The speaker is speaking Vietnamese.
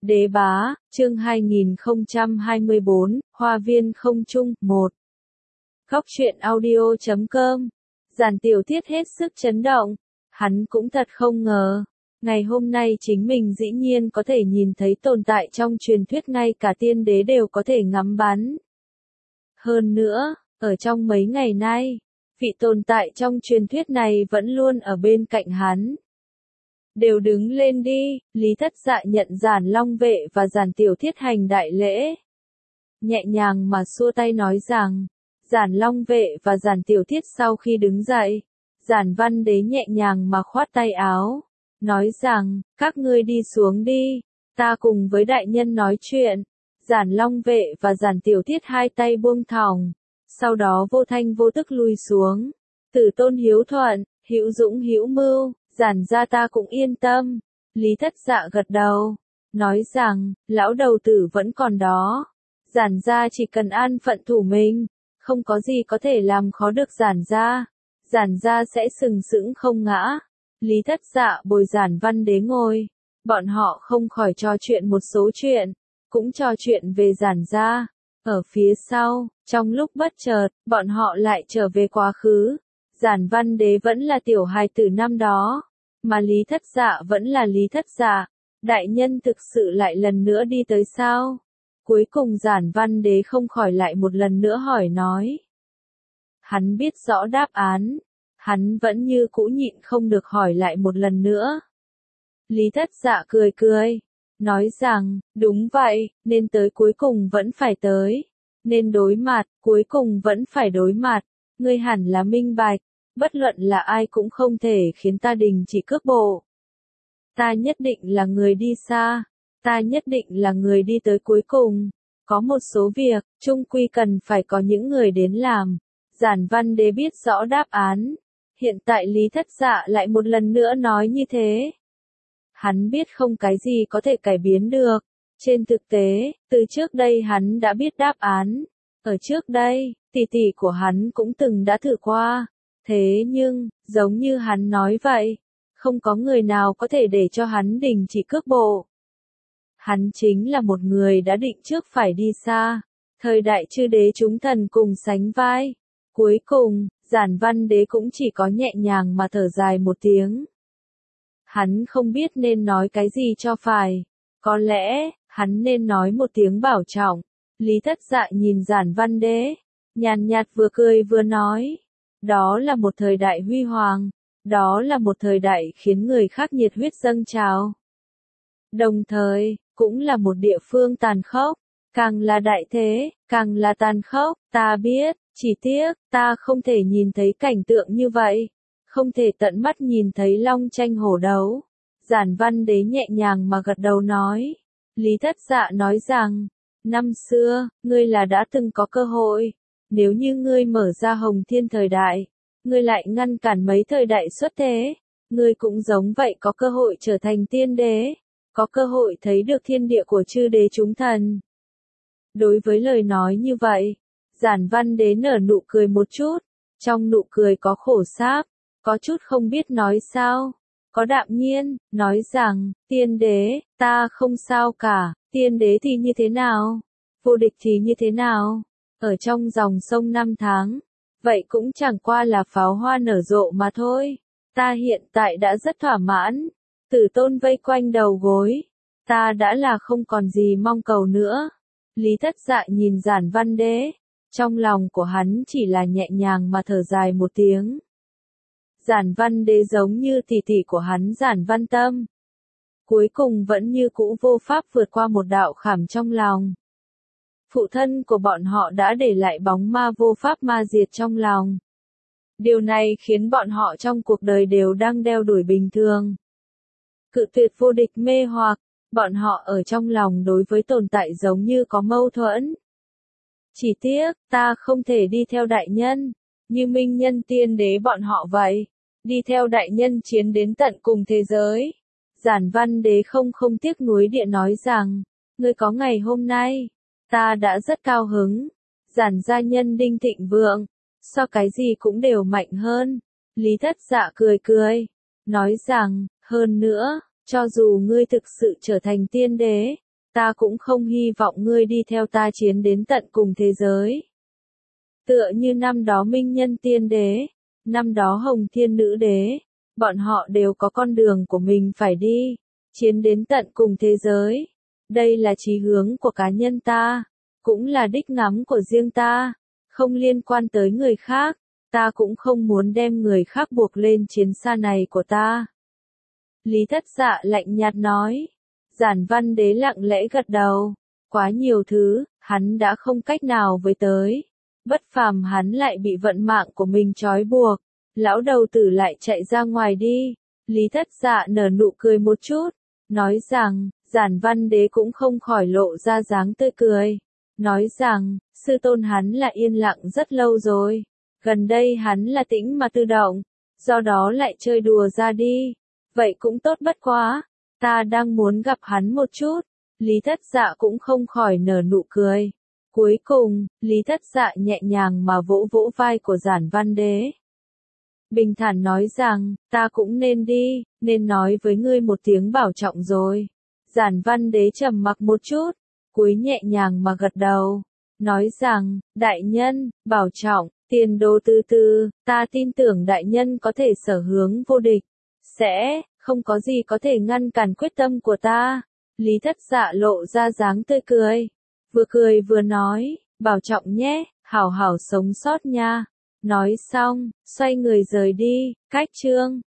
Đế bá, chương 2024, Hoa viên không trung, 1. Góc truyện audio.com. Giản tiểu tiết hết sức chấn động. Hắn cũng thật không ngờ. Ngày hôm nay chính mình dĩ nhiên có thể nhìn thấy tồn tại trong truyền thuyết ngay cả tiên đế đều có thể ngắm bắn. Hơn nữa, ở trong mấy ngày nay, vị tồn tại trong truyền thuyết này vẫn luôn ở bên cạnh hắn. Đều đứng lên đi, Lý Thất Dạ nhận Giản Long Vệ và Giản Tiểu Thiết hành đại lễ. Nhẹ nhàng mà xua tay nói rằng, Giản Long Vệ và Giản Tiểu Thiết sau khi đứng dậy, Giản Văn Đế nhẹ nhàng mà khoát tay áo, nói rằng, các ngươi đi xuống đi, ta cùng với đại nhân nói chuyện. Giản Long Vệ và Giản Tiểu Thiết hai tay buông thõng, sau đó vô thanh vô tức lui xuống. Tử tôn hiếu thuận, hữu dũng hữu mưu, Giản gia ta cũng yên tâm. Lý Thất Dạ gật đầu, nói rằng, lão đầu tử vẫn còn đó. Giản gia chỉ cần an phận thủ mình, không có gì có thể làm khó được Giản gia. Giản gia sẽ sừng sững không ngã. Lý Thất Dạ bồi Giản Văn Đế ngồi, bọn họ không khỏi trò chuyện một số chuyện, cũng trò chuyện về Giản gia. Ở phía sau, trong lúc bất chợt, bọn họ lại trở về quá khứ. Giản Văn Đế vẫn là tiểu hài tử năm đó, mà Lý Thất Dạ vẫn là Lý Thất Dạ. Đại nhân thực sự lại lần nữa đi tới sao? Cuối cùng Giản Văn Đế không khỏi lại một lần nữa hỏi nói. Hắn biết rõ đáp án, hắn vẫn như cũ nhịn không được hỏi lại một lần nữa. Lý Thất Dạ cười cười, nói rằng, đúng vậy, nên tới cuối cùng vẫn phải tới, nên đối mặt, cuối cùng vẫn phải đối mặt. Ngươi hẳn là minh bạch, bất luận là ai cũng không thể khiến ta đình chỉ cước bộ. Ta nhất định là người đi xa, ta nhất định là người đi tới cuối cùng. Có một số việc, chung quy cần phải có những người đến làm. Giản Văn Đế biết rõ đáp án. Hiện tại Lý Thất Dạ lại một lần nữa nói như thế. Hắn biết không cái gì có thể cải biến được. Trên thực tế, từ trước đây hắn đã biết đáp án. Ở trước đây, tỷ tỷ của hắn cũng từng đã thử qua. Thế nhưng, giống như hắn nói vậy, không có người nào có thể để cho hắn đình chỉ cước bộ. Hắn chính là một người đã định trước phải đi xa. Thời đại chư đế chúng thần cùng sánh vai. Cuối cùng, Giản Văn Đế cũng chỉ có nhẹ nhàng mà thở dài một tiếng. Hắn không biết nên nói cái gì cho phải. Có lẽ, hắn nên nói một tiếng bảo trọng. Lý Thất Dạ nhìn Giản Văn Đế, nhàn nhạt vừa cười vừa nói. Đó là một thời đại huy hoàng. Đó là một thời đại khiến người khác nhiệt huyết dâng trào. Đồng thời, cũng là một địa phương tàn khốc. Càng là đại thế, càng là tàn khốc. Ta biết, chỉ tiếc, ta không thể nhìn thấy cảnh tượng như vậy. Không thể tận mắt nhìn thấy long tranh hổ đấu. Giản Văn Đế nhẹ nhàng mà gật đầu nói. Lý Thất Dạ nói rằng, năm xưa, ngươi là đã từng có cơ hội. Nếu như ngươi mở ra Hồng Thiên thời đại, ngươi lại ngăn cản mấy thời đại xuất thế, ngươi cũng giống vậy có cơ hội trở thành tiên đế, có cơ hội thấy được thiên địa của chư đế chúng thần. Đối với lời nói như vậy, Giản Văn Đế nở nụ cười một chút, trong nụ cười có khổ sáp, có chút không biết nói sao, có đạm nhiên, nói rằng, tiên đế, ta không sao cả, tiên đế thì như thế nào, vô địch thì như thế nào, ở trong dòng sông năm tháng. Vậy cũng chẳng qua là pháo hoa nở rộ mà thôi. Ta hiện tại đã rất thỏa mãn. Tử tôn vây quanh đầu gối. Ta đã là không còn gì mong cầu nữa. Lý Thất Dạ nhìn Giản Văn Đế. Trong lòng của hắn chỉ là nhẹ nhàng mà thở dài một tiếng. Giản Văn Đế giống như tỷ tỷ của hắn Giản Văn Tâm. Cuối cùng vẫn như cũ vô pháp vượt qua một đạo khảm trong lòng. Phụ thân của bọn họ đã để lại bóng ma vô pháp ma diệt trong lòng. Điều này khiến bọn họ trong cuộc đời đều đang đeo đuổi bình thường. Cự tuyệt vô địch mê hoặc, bọn họ ở trong lòng đối với tồn tại giống như có mâu thuẫn. Chỉ tiếc, ta không thể đi theo đại nhân, như minh nhân tiên đế bọn họ vậy, đi theo đại nhân chiến đến tận cùng thế giới. Giản Văn Đế không tiếc nuối địa nói rằng, ngươi có ngày hôm nay. Ta đã rất cao hứng. Giản gia nhân đinh thịnh vượng, so cái gì cũng đều mạnh hơn. Lý Thất Dạ cười cười, nói rằng, hơn nữa, cho dù ngươi thực sự trở thành tiên đế, ta cũng không hy vọng ngươi đi theo ta chiến đến tận cùng thế giới. Tựa như năm đó Minh Nhân Tiên Đế, năm đó Hồng Thiên Nữ Đế, bọn họ đều có con đường của mình phải đi, chiến đến tận cùng thế giới. Đây là chí hướng của cá nhân ta, cũng là đích ngắm của riêng ta, không liên quan tới người khác, ta cũng không muốn đem người khác buộc lên chiến xa này của ta. Lý Thất Dạ lạnh nhạt nói. Giản Văn Đế lặng lẽ gật đầu, quá nhiều thứ, hắn đã không cách nào với tới. Bất phàm hắn lại bị vận mạng của mình trói buộc, lão đầu tử lại chạy ra ngoài đi. Lý Thất Dạ nở nụ cười một chút, nói rằng, Giản Văn Đế cũng không khỏi lộ ra dáng tươi cười. Nói rằng, sư tôn hắn là yên lặng rất lâu rồi, gần đây hắn là tĩnh mà tự động, do đó lại chơi đùa ra đi. Vậy cũng tốt bất quá, ta đang muốn gặp hắn một chút. Lý Thất Dạ cũng không khỏi nở nụ cười. Cuối cùng, Lý Thất Dạ nhẹ nhàng mà vỗ vỗ vai của Giản Văn Đế. Bình thản nói rằng, ta cũng nên đi, nên nói với ngươi một tiếng bảo trọng rồi. Giản Văn Đế trầm mặc một chút, cúi nhẹ nhàng mà gật đầu, nói rằng, đại nhân, bảo trọng, tiền đồ từ từ, ta tin tưởng đại nhân có thể sở hướng vô địch, sẽ, không có gì có thể ngăn cản quyết tâm của ta. Lý Thất Dạ lộ ra dáng tươi cười vừa nói, bảo trọng nhé, hảo hảo sống sót nha. Nói xong, xoay người rời đi, cách chương.